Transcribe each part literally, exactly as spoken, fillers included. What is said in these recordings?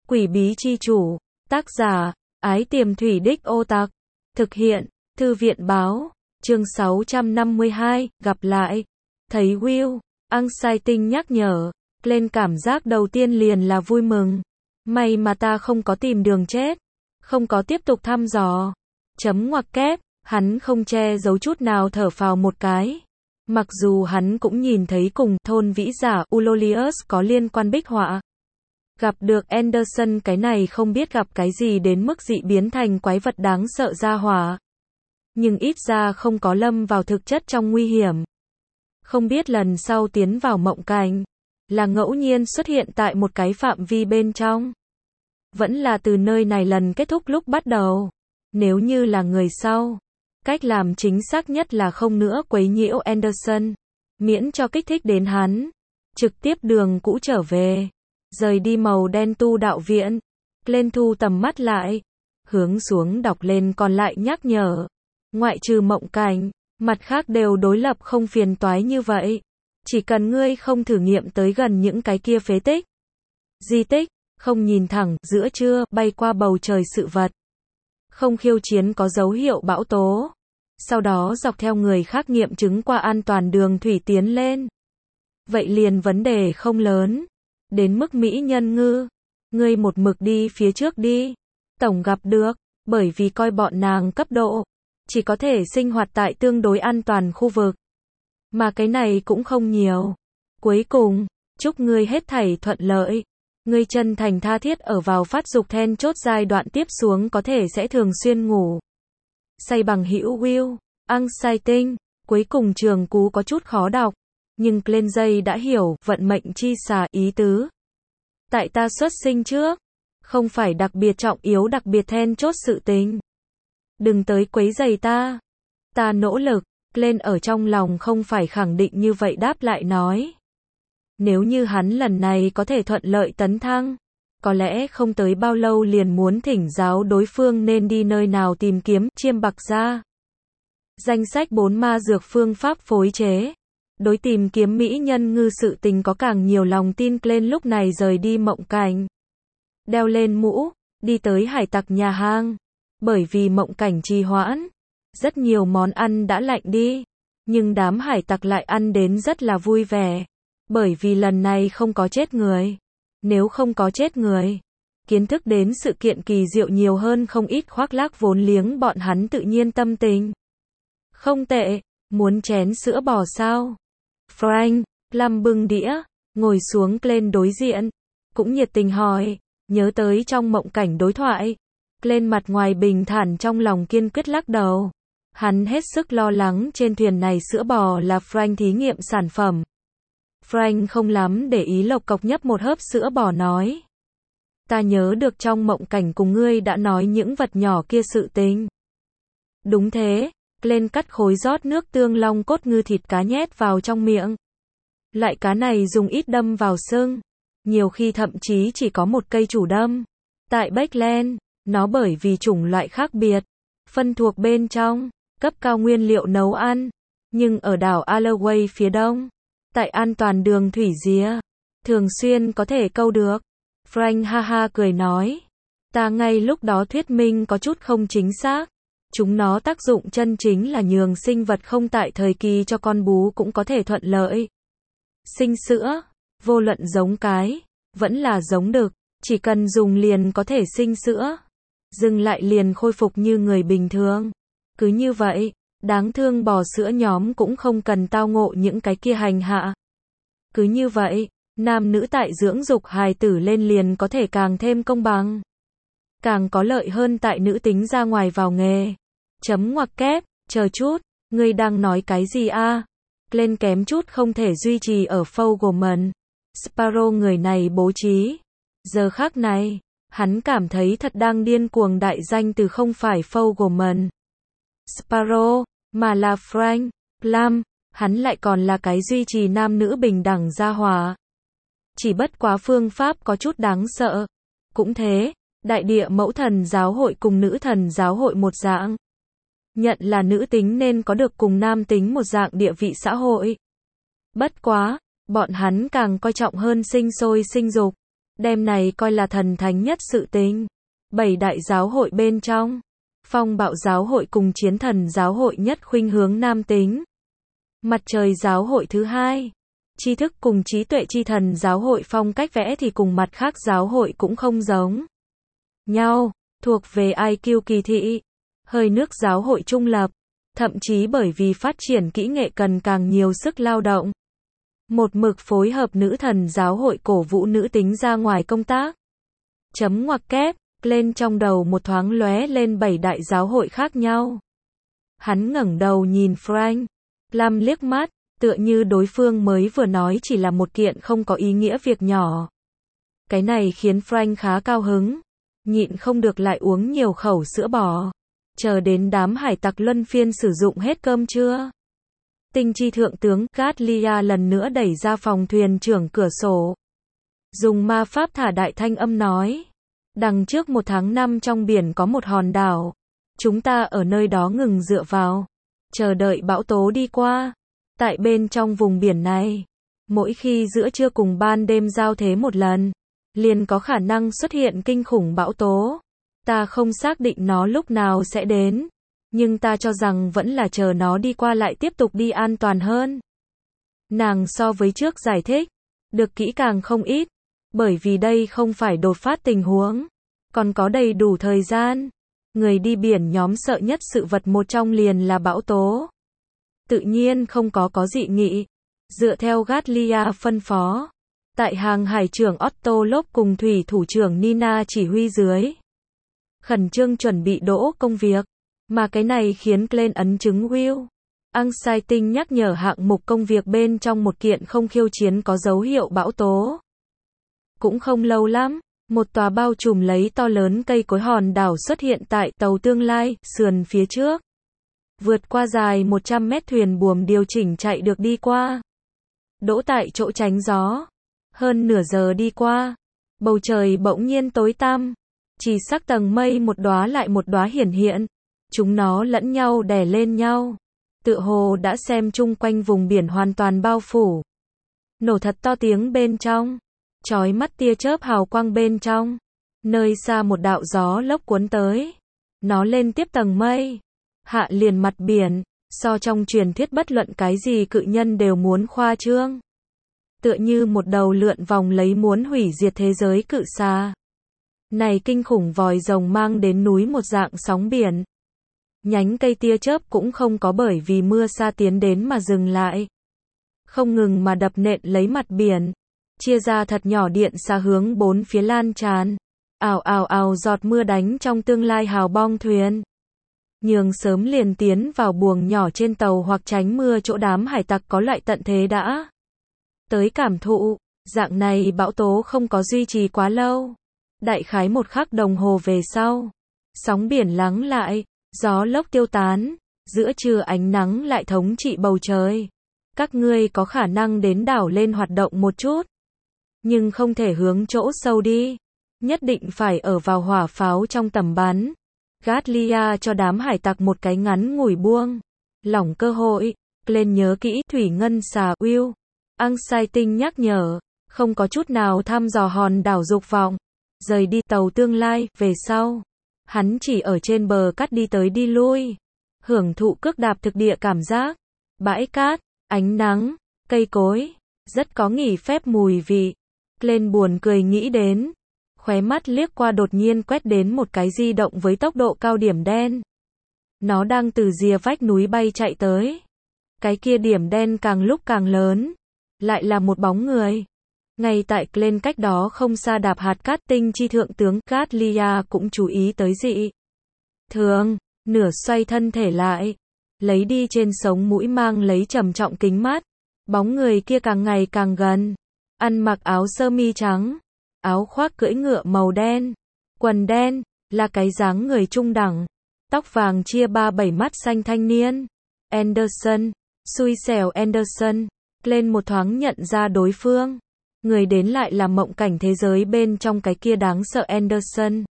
Quỷ bí chi chủ. Tác giả, Ái Tiềm Thủy Đích Ô Tặc. Thực hiện, Thư viện báo. Chương sáu trăm năm mươi hai, gặp lại. Thấy Will, Exciting nhắc nhở. Lên cảm giác đầu tiên liền là vui mừng. May mà ta không có tìm đường chết. Không có tiếp tục thăm dò. Chấm ngoặc kép, hắn không che giấu chút nào thở phào một cái. Mặc dù hắn cũng nhìn thấy cùng thôn vĩ giả Ulolius có liên quan bích họa. Gặp được Anderson cái này không biết gặp cái gì đến mức dị biến thành quái vật đáng sợ ra hỏa. Nhưng ít ra không có lâm vào thực chất trong nguy hiểm. Không biết lần sau tiến vào mộng cảnh, là ngẫu nhiên xuất hiện tại một cái phạm vi bên trong. Vẫn là từ nơi này lần kết thúc lúc bắt đầu. Nếu như là người sau, cách làm chính xác nhất là không nữa quấy nhiễu Anderson, miễn cho kích thích đến hắn. Trực tiếp đường cũ trở về. Rời đi màu đen tu đạo viện. Lên thu tầm mắt lại. Hướng xuống đọc lên còn lại nhắc nhở. Ngoại trừ mộng cảnh, mặt khác đều đối lập không phiền toái như vậy. Chỉ cần ngươi không thử nghiệm tới gần những cái kia phế tích, di tích, không nhìn thẳng giữa trưa bay qua bầu trời sự vật. Không khiêu chiến có dấu hiệu bão tố. Sau đó dọc theo người khác nghiệm chứng qua an toàn đường thủy tiến lên. Vậy liền vấn đề không lớn. Đến mức mỹ nhân ngư, ngươi một mực đi phía trước đi. Tổng gặp được, bởi vì coi bọn nàng cấp độ, chỉ có thể sinh hoạt tại tương đối an toàn khu vực. Mà cái này cũng không nhiều. Cuối cùng, chúc ngươi hết thảy thuận lợi. Ngươi chân thành tha thiết ở vào phát dục then chốt giai đoạn tiếp xuống có thể sẽ thường xuyên ngủ say bằng hữu Will, Exciting. Cuối cùng trường cú có chút khó đọc. Nhưng Glenn dây đã hiểu vận mệnh chi xà ý tứ. Tại ta xuất sinh trước, không phải đặc biệt trọng yếu đặc biệt then chốt sự tình. Đừng tới quấy rầy ta. Ta nỗ lực. Glenn ở trong lòng không phải khẳng định như vậy đáp lại nói. Nếu như hắn lần này có thể thuận lợi tấn thăng, có lẽ không tới bao lâu liền muốn thỉnh giáo đối phương nên đi nơi nào tìm kiếm chiêm bạc ra. Danh sách bốn ma dược phương pháp phối chế. Đối tìm kiếm mỹ nhân ngư sự tình có càng nhiều lòng tin. Lên lúc này rời đi mộng cảnh. Đeo lên mũ, đi tới hải tặc nhà hàng. Bởi vì mộng cảnh trì hoãn, rất nhiều món ăn đã lạnh đi. Nhưng đám hải tặc lại ăn đến rất là vui vẻ. Bởi vì lần này không có chết người. Nếu không có chết người, kiến thức đến sự kiện kỳ diệu nhiều hơn không ít khoác lác vốn liếng bọn hắn tự nhiên tâm tình. Không tệ, muốn chén sữa bò sao? Frank, Lam bưng đĩa, ngồi xuống lên đối diện, cũng nhiệt tình hỏi, nhớ tới trong mộng cảnh đối thoại. Lên mặt ngoài bình thản trong lòng kiên quyết lắc đầu. Hắn hết sức lo lắng trên thuyền này sữa bò là Frank thí nghiệm sản phẩm. Frank không lắm để ý lộc cộc nhấp một hớp sữa bò nói. Ta nhớ được trong mộng cảnh cùng ngươi đã nói những vật nhỏ kia sự tình. Đúng thế. Lên cắt khối rót nước tương long cốt ngư thịt cá nhét vào trong miệng. Loại cá này dùng ít đâm vào xương. Nhiều khi thậm chí chỉ có một cây chủ đâm. Tại Backland, nó bởi vì chủng loại khác biệt, phân thuộc bên trong, cấp cao nguyên liệu nấu ăn. Nhưng ở đảo Alloway phía đông, tại an toàn đường thủy rìa, thường xuyên có thể câu được. Frank ha ha cười nói. Ta ngay lúc đó thuyết minh có chút không chính xác. Chúng nó tác dụng chân chính là nhường sinh vật không tại thời kỳ cho con bú cũng có thể thuận lợi sinh sữa, vô luận giống cái, vẫn là giống đực, chỉ cần dùng liền có thể sinh sữa, dừng lại liền khôi phục như người bình thường. Cứ như vậy, đáng thương bò sữa nhóm cũng không cần tao ngộ những cái kia hành hạ. Cứ như vậy, nam nữ tại dưỡng dục hài tử lên liền có thể càng thêm công bằng. Càng có lợi hơn tại nữ tính ra ngoài vào nghề. Chấm ngoặc kép, chờ chút, ngươi đang nói cái gì a? Lên kém chút không thể duy trì ở Fogelman. Sparrow người này bố trí. Giờ khác này, hắn cảm thấy thật đang điên cuồng đại danh từ không phải Fogelman, Sparrow, mà là Frank Lam, hắn lại còn là cái duy trì nam nữ bình đẳng gia hòa. Chỉ bất quá phương pháp có chút đáng sợ. Cũng thế. Đại địa mẫu thần giáo hội cùng nữ thần giáo hội một dạng. Nhận là nữ tính nên có được cùng nam tính một dạng địa vị xã hội. Bất quá, bọn hắn càng coi trọng hơn sinh sôi sinh dục. Đêm này coi là thần thánh nhất sự tình. Bảy đại giáo hội bên trong. Phong bạo giáo hội cùng chiến thần giáo hội nhất khuynh hướng nam tính. Mặt trời giáo hội thứ hai. Tri thức cùng trí tuệ chi thần giáo hội phong cách vẽ thì cùng mặt khác giáo hội cũng không giống nhau, thuộc về i kiu kỳ thị. Hơi nước giáo hội trung lập, thậm chí bởi vì phát triển kỹ nghệ cần càng nhiều sức lao động. Một mực phối hợp nữ thần giáo hội cổ vũ nữ tính ra ngoài công tác. Chấm ngoặc kép, lên trong đầu một thoáng lóe lên bảy đại giáo hội khác nhau. Hắn ngẩng đầu nhìn Frank Lam liếc mắt, tựa như đối phương mới vừa nói chỉ là một kiện không có ý nghĩa việc nhỏ. Cái này khiến Frank khá cao hứng, nhịn không được lại uống nhiều khẩu sữa bò. Chờ đến đám hải tặc luân phiên sử dụng hết cơm trưa. Tinh chi thượng tướng Gatlia lần nữa đẩy ra phòng thuyền trưởng cửa sổ. Dùng ma pháp thả đại thanh âm nói. Đằng trước một tháng năm trong biển có một hòn đảo. Chúng ta ở nơi đó ngừng dựa vào. Chờ đợi bão tố đi qua. Tại bên trong vùng biển này. Mỗi khi giữa trưa cùng ban đêm giao thế một lần. Liền có khả năng xuất hiện kinh khủng bão tố. Ta không xác định nó lúc nào sẽ đến. Nhưng ta cho rằng vẫn là chờ nó đi qua lại tiếp tục đi an toàn hơn. Nàng so với trước giải thích. Được kỹ càng không ít. Bởi vì đây không phải đột phát tình huống. Còn có đầy đủ thời gian. Người đi biển nhóm sợ nhất sự vật một trong liền là bão tố. Tự nhiên không có có dị nghị. Dựa theo Gatlia phân phó. Tại hàng hải trưởng Otto Lop cùng thủy thủ trưởng Nina chỉ huy dưới. Khẩn trương chuẩn bị đỗ công việc. Mà cái này khiến Glenn ấn chứng Will. Anxiety nhắc nhở hạng mục công việc bên trong một kiện không khiêu chiến có dấu hiệu bão tố. Cũng không lâu lắm, một tòa bao trùm lấy to lớn cây cối hòn đảo xuất hiện tại tàu tương lai, sườn phía trước. Vượt qua dài một trăm mét thuyền buồm điều chỉnh chạy được đi qua. Đỗ tại chỗ tránh gió. Hơn nửa giờ đi qua. Bầu trời bỗng nhiên tối tăm. Chỉ sắc tầng mây một đóa lại một đóa hiển hiện. Chúng nó lẫn nhau đè lên nhau. Tựa hồ đã xem chung quanh vùng biển hoàn toàn bao phủ. Nổ thật to tiếng bên trong. Chói mắt tia chớp hào quang bên trong. Nơi xa một đạo gió lốc cuốn tới. Nó lên tiếp tầng mây. Hạ liền mặt biển. So trong truyền thuyết bất luận cái gì cự nhân đều muốn khoa trương. Tựa như một đầu lượn vòng lấy muốn hủy diệt thế giới cự xà. Này kinh khủng vòi rồng mang đến núi một dạng sóng biển. Nhánh cây tia chớp cũng không có bởi vì mưa sa tiến đến mà dừng lại. Không ngừng mà đập nện lấy mặt biển. Chia ra thật nhỏ điện xa hướng bốn phía lan tràn. Ào ào ào giọt mưa đánh trong tương lai hào bong thuyền. Nhường sớm liền tiến vào buồng nhỏ trên tàu hoặc tránh mưa chỗ đám hải tặc có loại tận thế đã. Tới cảm thụ, dạng này bão tố không có duy trì quá lâu. Đại khái một khắc đồng hồ về sau. Sóng biển lắng lại, gió lốc tiêu tán, giữa trưa ánh nắng lại thống trị bầu trời. Các ngươi có khả năng đến đảo lên hoạt động một chút. Nhưng không thể hướng chỗ sâu đi. Nhất định phải ở vào hỏa pháo trong tầm bắn. Gatlia cho đám hải tặc một cái ngắn ngủi buông. Lỏng cơ hội. Lên nhớ kỹ thủy ngân xà Will. Anxiety nhắc nhở. Không có chút nào thăm dò hòn đảo dục vọng. Rời đi tàu tương lai, về sau. Hắn chỉ ở trên bờ cát đi tới đi lui. Hưởng thụ cước đạp thực địa cảm giác. Bãi cát, ánh nắng, cây cối. Rất có nghỉ phép mùi vị. Lên buồn cười nghĩ đến. Khóe mắt liếc qua đột nhiên quét đến một cái di động với tốc độ cao điểm đen. Nó đang từ rìa vách núi bay chạy tới. Cái kia điểm đen càng lúc càng lớn. Lại là một bóng người. Ngay tại Glenn cách đó không xa đạp hạt cát tinh chi thượng tướng Gatlia cũng chú ý tới dị. Thường, nửa xoay thân thể lại. Lấy đi trên sống mũi mang lấy trầm trọng kính mắt. Bóng người kia càng ngày càng gần. Ăn mặc áo sơ mi trắng. Áo khoác cưỡi ngựa màu đen. Quần đen, là cái dáng người trung đẳng. Tóc vàng chia ba bảy mắt xanh thanh niên. Anderson, xui xẻo Anderson. Lên một thoáng nhận ra đối phương. Người đến lại là mộng cảnh thế giới bên trong cái kia đáng sợ Anderson.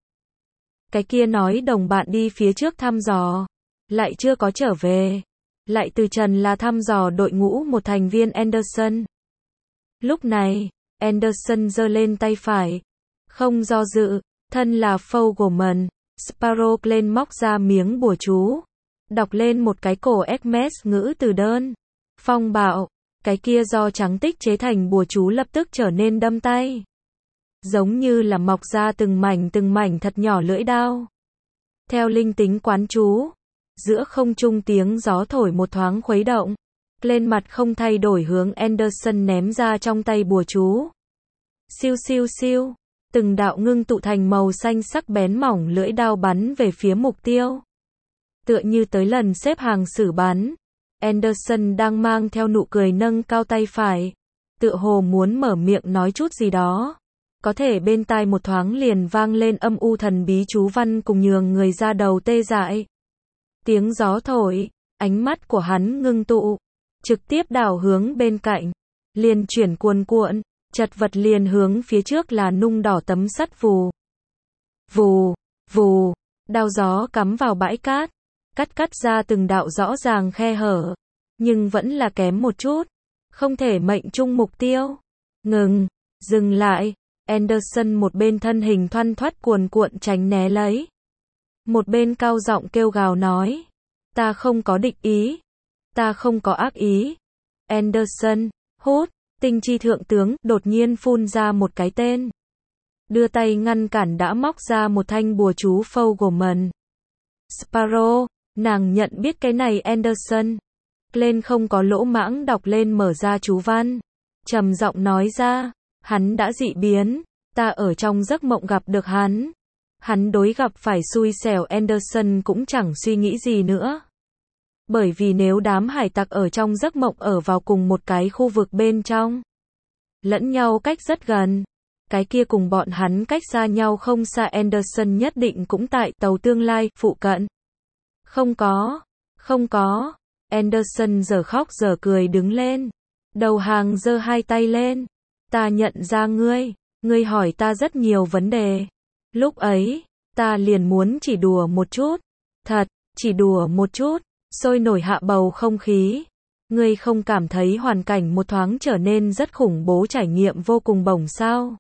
Cái kia nói đồng bạn đi phía trước thăm dò. Lại chưa có trở về. Lại từ trần là thăm dò đội ngũ một thành viên Anderson. Lúc này, Anderson giơ lên tay phải. Không do dự, thân là Fogelman, Sparrow lên móc ra miếng bùa chú. Đọc lên một cái cổ Hermes ngữ từ đơn. Phong bạo, cái kia do trắng tích chế thành bùa chú lập tức trở nên đâm tay. Giống như là mọc ra từng mảnh từng mảnh thật nhỏ lưỡi đao. Theo linh tính quán chú, giữa không trung tiếng gió thổi một thoáng khuấy động. Lên mặt không thay đổi hướng Anderson ném ra trong tay bùa chú. Siêu siêu siêu, từng đạo ngưng tụ thành màu xanh sắc bén mỏng lưỡi đao bắn về phía mục tiêu. Tựa như tới lần xếp hàng xử bắn, Anderson đang mang theo nụ cười nâng cao tay phải, tựa hồ muốn mở miệng nói chút gì đó. Có thể bên tai một thoáng liền vang lên âm u thần bí chú văn cùng nhường người ra đầu tê dại. Tiếng gió thổi, ánh mắt của hắn ngưng tụ, trực tiếp đảo hướng bên cạnh, liền chuyển cuồn cuộn, chật vật liền hướng phía trước là nung đỏ tấm sắt vù. Vù, vù, đao gió cắm vào bãi cát, cắt cắt ra từng đạo rõ ràng khe hở, nhưng vẫn là kém một chút, không thể mệnh trung mục tiêu. Ngừng, dừng lại, Anderson một bên thân hình thoăn thoắt cuồn cuộn tránh né lấy. Một bên cao giọng kêu gào nói, ta không có địch ý, ta không có ác ý. Anderson, hút, tinh chi thượng tướng, đột nhiên phun ra một cái tên. Đưa tay ngăn cản đã móc ra một thanh bùa chú Fogelman. Sparrow, nàng nhận biết cái này Anderson. Lên không có lỗ mãng đọc lên mở ra chú văn. Trầm giọng nói ra, hắn đã dị biến, ta ở trong giấc mộng gặp được hắn. Hắn đối gặp phải xui xẻo Anderson cũng chẳng suy nghĩ gì nữa. Bởi vì nếu đám hải tặc ở trong giấc mộng ở vào cùng một cái khu vực bên trong, lẫn nhau cách rất gần, cái kia cùng bọn hắn cách xa nhau không xa Anderson nhất định cũng tại tàu tương lai, phụ cận. Không có, không có, Anderson giờ khóc giờ cười đứng lên, đầu hàng giơ hai tay lên, ta nhận ra ngươi, ngươi hỏi ta rất nhiều vấn đề. Lúc ấy, ta liền muốn chỉ đùa một chút, thật, chỉ đùa một chút, sôi nổi hạ bầu không khí. Ngươi không cảm thấy hoàn cảnh một thoáng trở nên rất khủng bố, trải nghiệm vô cùng bổng sao?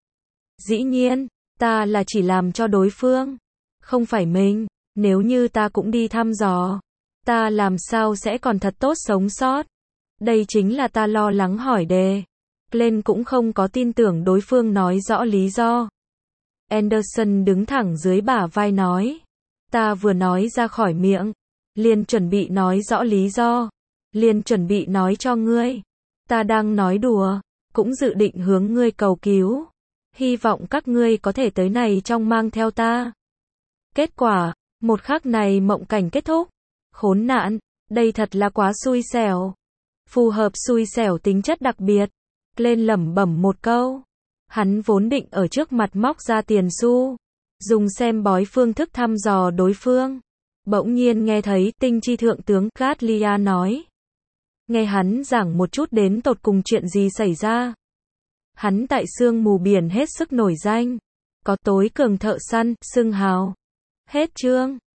Dĩ nhiên, ta là chỉ làm cho đối phương, không phải mình. Nếu như ta cũng đi thăm dò, ta làm sao sẽ còn thật tốt sống sót? Đây chính là ta lo lắng hỏi đề. Glenn cũng không có tin tưởng đối phương nói rõ lý do. Anderson đứng thẳng dưới bả vai nói, ta vừa nói ra khỏi miệng, liền chuẩn bị nói rõ lý do, liền chuẩn bị nói cho ngươi, ta đang nói đùa, cũng dự định hướng ngươi cầu cứu, hy vọng các ngươi có thể tới này trong mang theo ta. Kết quả, một khắc này mộng cảnh kết thúc, khốn nạn, đây thật là quá xui xẻo, phù hợp xui xẻo tính chất đặc biệt. Lên lẩm bẩm một câu, hắn vốn định ở trước mặt móc ra tiền xu, dùng xem bói phương thức thăm dò đối phương. Bỗng nhiên nghe thấy tinh chi thượng tướng Gatlia nói. Nghe hắn giảng một chút đến tột cùng chuyện gì xảy ra. Hắn tại sương mù biển hết sức nổi danh, có tối cường thợ săn, xưng hào. Hết chương.